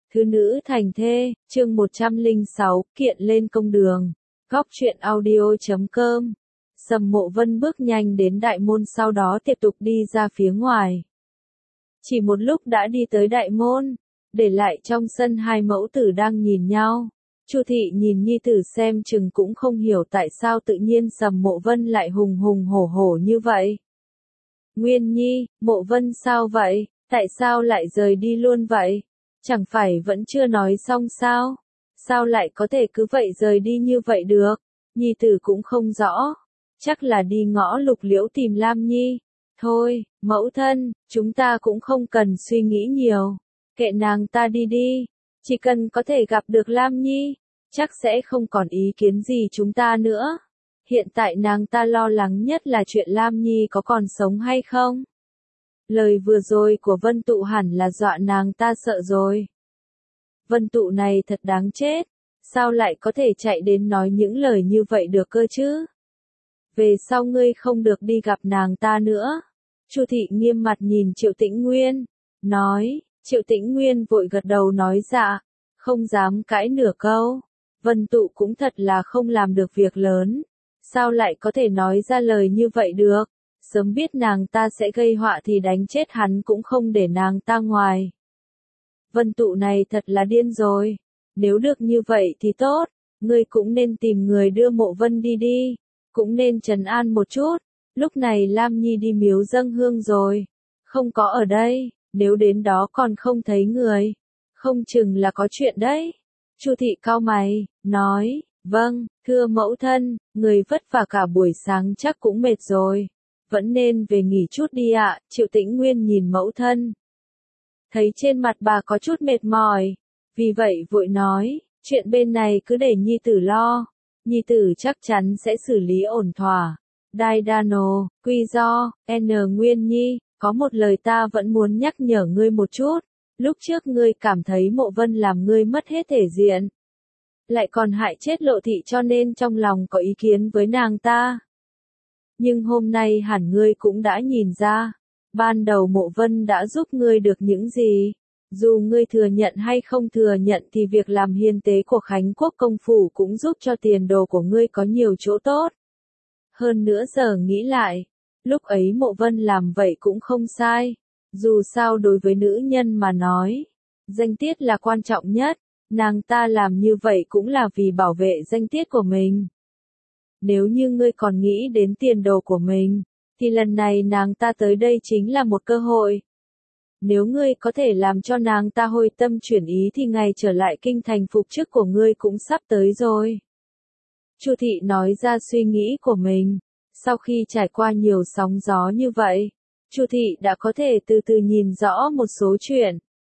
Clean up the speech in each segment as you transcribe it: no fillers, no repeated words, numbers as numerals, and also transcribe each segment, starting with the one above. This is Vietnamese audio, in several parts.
Thứ nữ thành thê, chương 106, kiện lên công đường. Góc truyện audio.com. Sầm Mộ Vân bước nhanh đến đại môn, sau đó tiếp tục đi ra phía ngoài. Chỉ một lúc đã đi tới đại môn, để lại trong sân hai mẫu tử đang nhìn nhau. Chu thị nhìn nhi tử xem chừng cũng không hiểu tại sao tự nhiên Sầm Mộ Vân lại hùng hùng hổ hổ như vậy. Nguyên Nhi, Mộ Vân sao vậy, tại sao lại rời đi luôn vậy? Chẳng phải vẫn chưa nói xong sao? Sao lại có thể cứ vậy rời đi như vậy được? Nhi tử cũng không rõ. Chắc là đi ngõ Lục Liễu tìm Lam Nhi. Thôi, mẫu thân, chúng ta cũng không cần suy nghĩ nhiều. Kệ nàng ta đi đi. Chỉ cần có thể gặp được Lam Nhi, chắc sẽ không còn ý kiến gì chúng ta nữa. Hiện tại nàng ta lo lắng nhất là chuyện Lam Nhi có còn sống hay không. Lời vừa rồi của Vân Tụ hẳn là dọa nàng ta sợ rồi. Vân Tụ này thật đáng chết. Sao lại có thể chạy đến nói những lời như vậy được cơ chứ? Về sau ngươi không được đi gặp nàng ta nữa. Chu thị nghiêm mặt nhìn Triệu Tĩnh Nguyên, nói. Triệu Tĩnh Nguyên vội gật đầu nói dạ, không dám cãi nửa câu. Vân Tụ cũng thật là không làm được việc lớn. Sao lại có thể nói ra lời như vậy được? Sớm biết nàng ta sẽ gây họa thì đánh chết hắn cũng không để nàng ta ngoài. Vân Tụ này thật là điên rồi. Nếu được như vậy thì tốt, ngươi cũng nên tìm người đưa Mộ Vân đi đi, cũng nên trấn an một chút. Lúc này Lam Nhi đi miếu dâng hương rồi, không có ở đây, nếu đến đó còn không thấy người, không chừng là có chuyện đấy. Chu thị cau mày, nói, vâng, thưa mẫu thân, người vất vả cả buổi sáng chắc cũng mệt rồi, vẫn nên về nghỉ chút đi ạ. Triệu Tĩnh Nguyên nhìn mẫu thân, thấy trên mặt bà có chút mệt mỏi, vì vậy vội nói, chuyện bên này cứ để nhi tử lo, nhi tử chắc chắn sẽ xử lý ổn thỏa. Đai Đano, quy do, N Nguyên Nhi, có một lời ta vẫn muốn nhắc nhở ngươi một chút, lúc trước ngươi cảm thấy Mộ Vân làm ngươi mất hết thể diện, lại còn hại chết Lộ thị cho nên trong lòng có ý kiến với nàng ta. Nhưng hôm nay hẳn ngươi cũng đã nhìn ra, ban đầu Mộ Vân đã giúp ngươi được những gì. Dù ngươi thừa nhận hay không thừa nhận thì việc làm hiền tế của Khánh Quốc công phủ cũng giúp cho tiền đồ của ngươi có nhiều chỗ tốt. Hơn nữa giờ nghĩ lại, lúc ấy Mộ Vân làm vậy cũng không sai. Dù sao đối với nữ nhân mà nói, danh tiết là quan trọng nhất, nàng ta làm như vậy cũng là vì bảo vệ danh tiết của mình. Nếu như ngươi còn nghĩ đến tiền đồ của mình, thì lần này nàng ta tới đây chính là một cơ hội. Nếu ngươi có thể làm cho nàng ta hồi tâm chuyển ý thì ngày trở lại kinh thành phục chức của ngươi cũng sắp tới rồi. Chu thị nói ra suy nghĩ của mình. Sau khi trải qua nhiều sóng gió như vậy, Chu thị đã có thể từ từ nhìn rõ một số chuyện.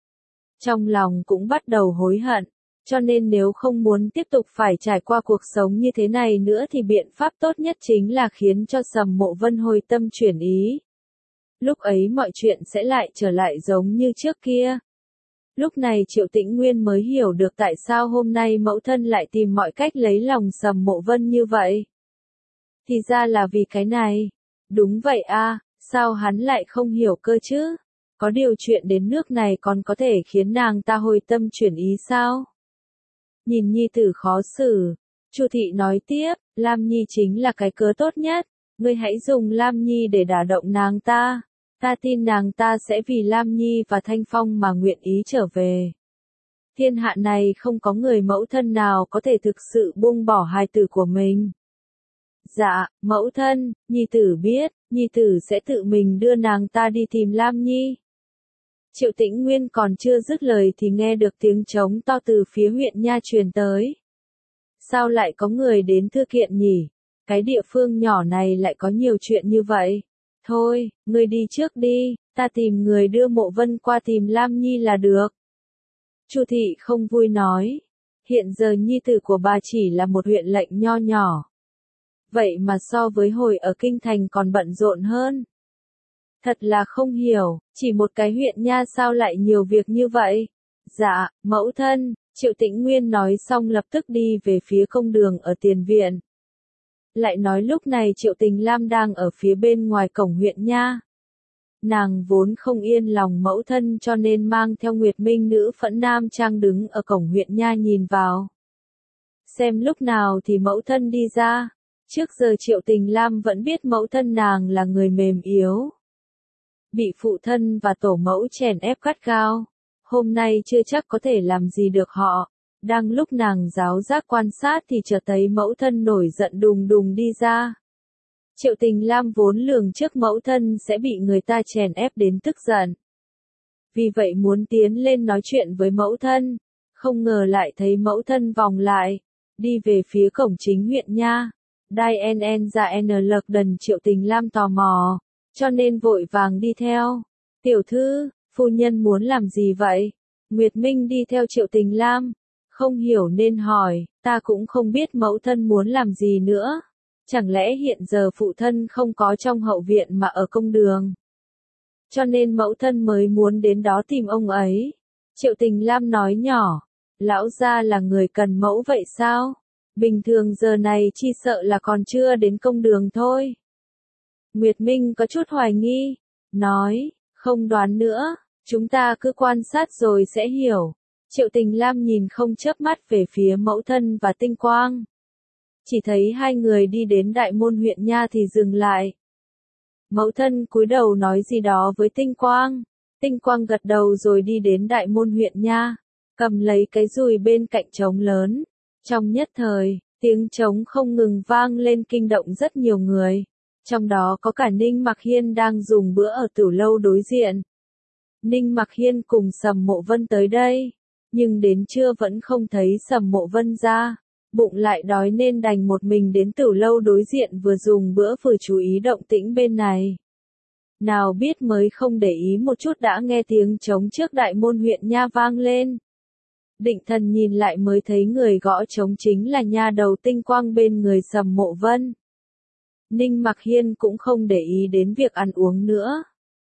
Trong lòng cũng bắt đầu hối hận, cho nên nếu không muốn tiếp tục phải trải qua cuộc sống như thế này nữa thì biện pháp tốt nhất chính là khiến cho Sầm Mộ Vân hồi tâm chuyển ý. Lúc ấy mọi chuyện sẽ lại trở lại giống như trước kia. Lúc này Triệu Tĩnh Nguyên mới hiểu được tại sao hôm nay mẫu thân lại tìm mọi cách lấy lòng Sầm Mộ Vân như vậy. Thì ra là vì cái này. Đúng vậy a, sao hắn lại không hiểu cơ chứ? Có điều chuyện đến nước này còn có thể khiến nàng ta hồi tâm chuyển ý sao? Nhìn nhi tử khó xử, Chu thị nói tiếp, Lam Nhi chính là cái cớ tốt nhất, ngươi hãy dùng Lam Nhi để đả động nàng ta. Ta tin nàng ta sẽ vì Lam Nhi và Thanh Phong mà nguyện ý trở về. Thiên hạ này không có người mẫu thân nào có thể thực sự buông bỏ hài tử của mình. Dạ, mẫu thân, nhi tử biết, nhi tử sẽ tự mình đưa nàng ta đi tìm Lam Nhi. Triệu Tĩnh Nguyên còn chưa dứt lời thì nghe được tiếng trống to từ phía huyện nha truyền tới. Sao lại có người đến thư kiện nhỉ? Cái địa phương nhỏ này lại có nhiều chuyện như vậy. Thôi, ngươi đi trước đi, ta tìm người đưa Mộ Vân qua tìm Lam Nhi là được. Chu thị không vui nói, hiện giờ nhi tử của bà chỉ là một huyện lệnh nho nhỏ. Vậy mà so với hồi ở kinh thành còn bận rộn hơn. Thật là không hiểu, chỉ một cái huyện nha sao lại nhiều việc như vậy? Dạ, mẫu thân, Triệu Tĩnh Nguyên nói xong lập tức đi về phía công đường ở tiền viện. Lại nói lúc này Triệu Tình Lam đang ở phía bên ngoài cổng huyện nha. Nàng vốn không yên lòng mẫu thân cho nên mang theo Nguyệt Minh nữ phẫn nam trang đứng ở cổng huyện nha nhìn vào. Xem lúc nào thì mẫu thân đi ra. Trước giờ Triệu Tình Lam vẫn biết mẫu thân nàng là người mềm yếu. Bị phụ thân và tổ mẫu chèn ép gắt gao. Hôm nay chưa chắc có thể làm gì được họ. Đang lúc nàng giáo giác quan sát thì chợt thấy mẫu thân nổi giận đùng đùng đi ra. Triệu Tình Lam vốn lường trước mẫu thân sẽ bị người ta chèn ép đến tức giận. Vì vậy muốn tiến lên nói chuyện với mẫu thân. Không ngờ lại thấy mẫu thân vòng lại. Đi về phía cổng chính huyện nha. Đai NN ra N lật đần Triệu Tình Lam tò mò. Cho nên vội vàng đi theo. Tiểu thư, phu nhân muốn làm gì vậy? Nguyệt Minh đi theo Triệu Tình Lam. Không hiểu nên hỏi, ta cũng không biết mẫu thân muốn làm gì nữa. Chẳng lẽ hiện giờ phụ thân không có trong hậu viện mà ở công đường? Cho nên mẫu thân mới muốn đến đó tìm ông ấy. Triệu Tình Lam nói nhỏ, lão gia là người cần mẫu vậy sao? Bình thường giờ này chỉ sợ là còn chưa đến công đường thôi. Nguyệt Minh có chút hoài nghi, nói, không đoán nữa, chúng ta cứ quan sát rồi sẽ hiểu. Triệu Tình Lam nhìn không chớp mắt về phía mẫu thân và Tinh Quang. Chỉ thấy hai người đi đến đại môn huyện nha thì dừng lại. Mẫu thân cúi đầu nói gì đó với Tinh Quang. Tinh Quang gật đầu rồi đi đến đại môn huyện nha, cầm lấy cái dùi bên cạnh trống lớn. Trong nhất thời, tiếng trống không ngừng vang lên kinh động rất nhiều người. Trong đó có cả Ninh Mặc Hiên đang dùng bữa ở tử lâu đối diện. Ninh Mặc Hiên cùng Sầm Mộ Vân tới đây, nhưng đến trưa vẫn không thấy Sầm Mộ Vân ra. Bụng lại đói nên đành một mình đến tử lâu đối diện vừa dùng bữa vừa chú ý động tĩnh bên này. Nào biết mới không để ý một chút đã nghe tiếng trống trước đại môn huyện nha vang lên. Định thần nhìn lại mới thấy người gõ trống chính là nha đầu Tinh Quang bên người Sầm Mộ Vân. Ninh Mặc Hiên cũng không để ý đến việc ăn uống nữa.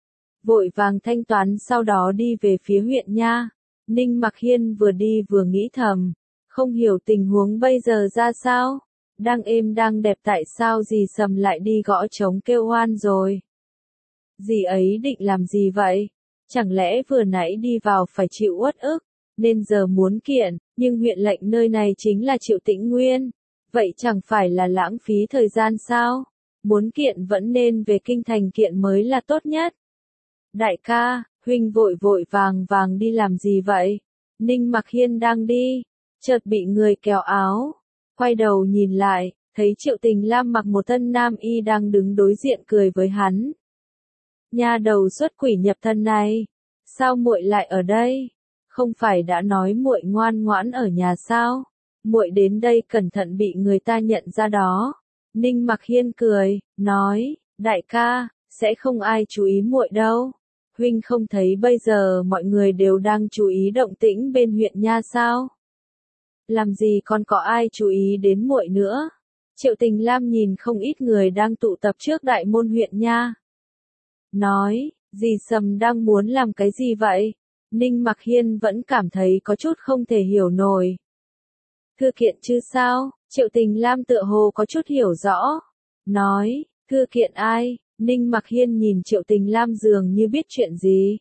Vội vàng thanh toán sau đó đi về phía huyện nha. Ninh Mặc Hiên vừa đi vừa nghĩ thầm. Không hiểu tình huống bây giờ ra sao. Đang êm đang đẹp tại sao dì Sầm lại đi gõ trống kêu oan rồi. Dì ấy định làm gì vậy? Chẳng lẽ vừa nãy đi vào phải chịu uất ức, nên giờ muốn kiện, nhưng huyện lệnh nơi này chính là Triệu Tĩnh Nguyên. Vậy chẳng phải là lãng phí thời gian sao? Muốn kiện vẫn nên về kinh thành kiện mới là tốt nhất. Đại ca, huynh vội vội vàng vàng đi làm gì vậy? Ninh Mặc Hiên đang đi, chợt bị người kéo áo. Quay đầu nhìn lại, thấy Triệu Tình Lam mặc một thân nam y đang đứng đối diện cười với hắn. Nha đầu xuất quỷ nhập thân này, sao muội lại ở đây? Không phải đã nói muội ngoan ngoãn ở nhà sao? Muội đến đây cẩn thận bị người ta nhận ra đó. Ninh Mặc Hiên cười, nói, đại ca, sẽ không ai chú ý muội đâu. Huynh không thấy bây giờ mọi người đều đang chú ý động tĩnh bên huyện nha sao? Làm gì còn có ai chú ý đến muội nữa? Triệu Tình Lam nhìn không ít người đang tụ tập trước đại môn huyện nha. Nói, dì Sầm đang muốn làm cái gì vậy? Ninh Mặc Hiên vẫn cảm thấy có chút không thể hiểu nổi. Thư kiện chứ sao? Triệu Tình Lam tựa hồ có chút hiểu rõ. Nói, thư kiện ai? Ninh Mặc Hiên nhìn Triệu Tình Lam dường như biết chuyện gì.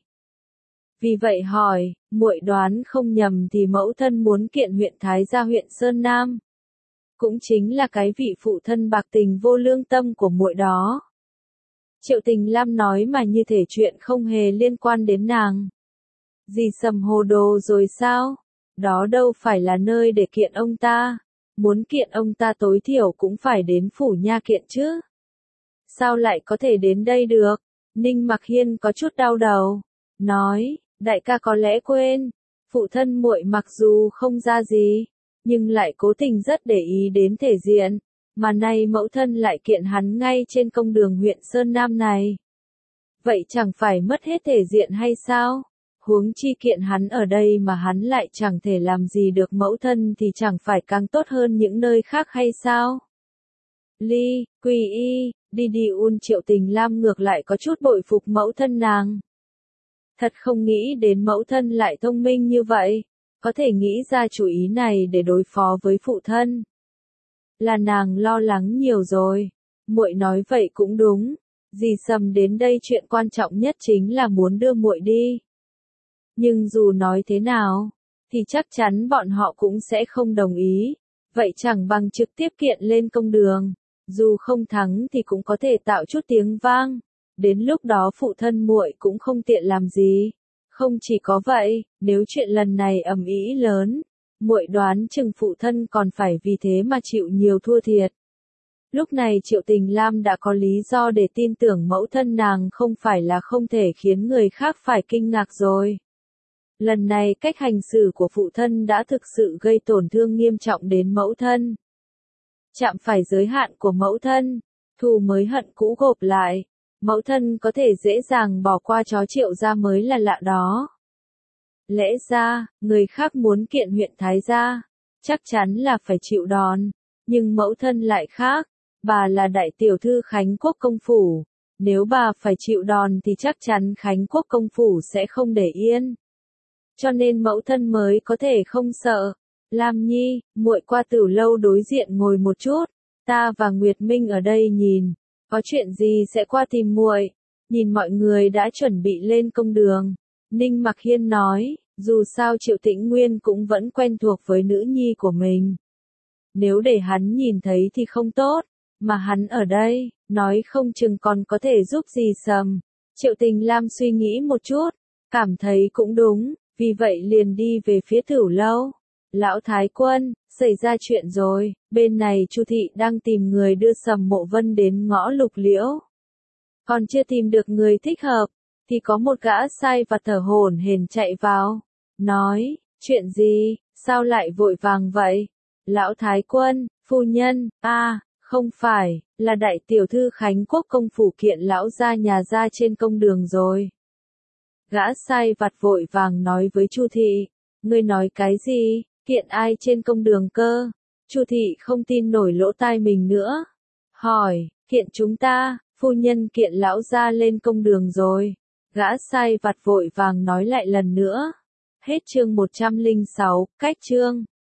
Vì vậy hỏi, muội đoán không nhầm thì mẫu thân muốn kiện huyện Thái gia huyện Sơn Nam. Cũng chính là cái vị phụ thân bạc tình vô lương tâm của muội đó. Triệu Tình Lam nói mà như thể chuyện không hề liên quan đến nàng. Dì Sầm hồ đồ rồi sao? Đó đâu phải là nơi để kiện ông ta. Muốn kiện ông ta tối thiểu cũng phải đến phủ nha kiện chứ. Sao lại có thể đến đây được? Ninh Mặc Hiên có chút đau đầu. Nói, đại ca có lẽ quên. Phụ thân muội mặc dù không ra gì, nhưng lại cố tình rất để ý đến thể diện. Mà nay mẫu thân lại kiện hắn ngay trên công đường huyện Sơn Nam này. Vậy chẳng phải mất hết thể diện hay sao? Huống chi kiện hắn ở đây mà hắn lại chẳng thể làm gì được mẫu thân thì chẳng phải càng tốt hơn những nơi khác hay sao? Ly, Quy Y, đi đi Triệu Tình Lam ngược lại có chút bội phục mẫu thân nàng. Thật không nghĩ đến mẫu thân lại thông minh như vậy, có thể nghĩ ra chủ ý này để đối phó với phụ thân. Là nàng lo lắng nhiều rồi, muội nói vậy cũng đúng, Dì Sầm đến đây chuyện quan trọng nhất chính là muốn đưa muội đi. Nhưng dù nói thế nào, thì chắc chắn bọn họ cũng sẽ không đồng ý. Vậy chẳng bằng trực tiếp kiện lên công đường. Dù không thắng thì cũng có thể tạo chút tiếng vang. Đến lúc đó phụ thân muội cũng không tiện làm gì. Không chỉ có vậy, nếu chuyện lần này ầm ĩ lớn, muội đoán chừng phụ thân còn phải vì thế mà chịu nhiều thua thiệt. Lúc này Triệu Tình Lam đã có lý do để tin tưởng mẫu thân nàng không phải là không thể khiến người khác phải kinh ngạc rồi. Lần này cách hành xử của phụ thân đã thực sự gây tổn thương nghiêm trọng đến mẫu thân. Chạm phải giới hạn của mẫu thân, thù mới hận cũ gộp lại. Mẫu thân có thể dễ dàng bỏ qua chó Triệu gia mới là lạ đó. Lẽ ra, người khác muốn kiện huyện Thái gia, chắc chắn là phải chịu đòn. Nhưng mẫu thân lại khác, bà là đại tiểu thư Khánh Quốc công phủ. Nếu bà phải chịu đòn thì chắc chắn Khánh Quốc công phủ sẽ không để yên. Cho nên mẫu thân mới có thể không sợ. Lam Nhi, muội qua Tửu lâu đối diện ngồi một chút, ta và Nguyệt Minh ở đây nhìn, có chuyện gì sẽ qua tìm muội. Nhìn mọi người đã chuẩn bị lên công đường, Ninh Mặc Hiên nói, dù sao Triệu Tĩnh Nguyên cũng vẫn quen thuộc với nữ nhi của mình. Nếu để hắn nhìn thấy thì không tốt, mà hắn ở đây, nói không chừng còn có thể giúp dì Sầm. Triệu Tình Lam suy nghĩ một chút, cảm thấy cũng đúng, vì vậy liền đi về phía Tửu lâu. Lão Thái Quân, xảy ra chuyện rồi, bên này Chu thị đang tìm người đưa Sầm Mộ Vân đến ngõ Lục Liễu. Còn chưa tìm được người thích hợp, thì có một gã sai vặt thở hổn hển chạy vào, nói, chuyện gì, sao lại vội vàng vậy? Lão Thái Quân, phu nhân, không phải, là đại tiểu thư Khánh Quốc công phủ kiện lão gia nhà gia trên công đường rồi. Gã sai vặt vội vàng nói với Chu thị, ngươi nói cái gì, kiện ai trên công đường cơ? Chu thị không tin nổi lỗ tai mình nữa. Hỏi, kiện chúng ta, phu nhân kiện lão gia lên công đường rồi. Gã sai vặt vội vàng nói lại lần nữa. Hết chương 106, cách chương.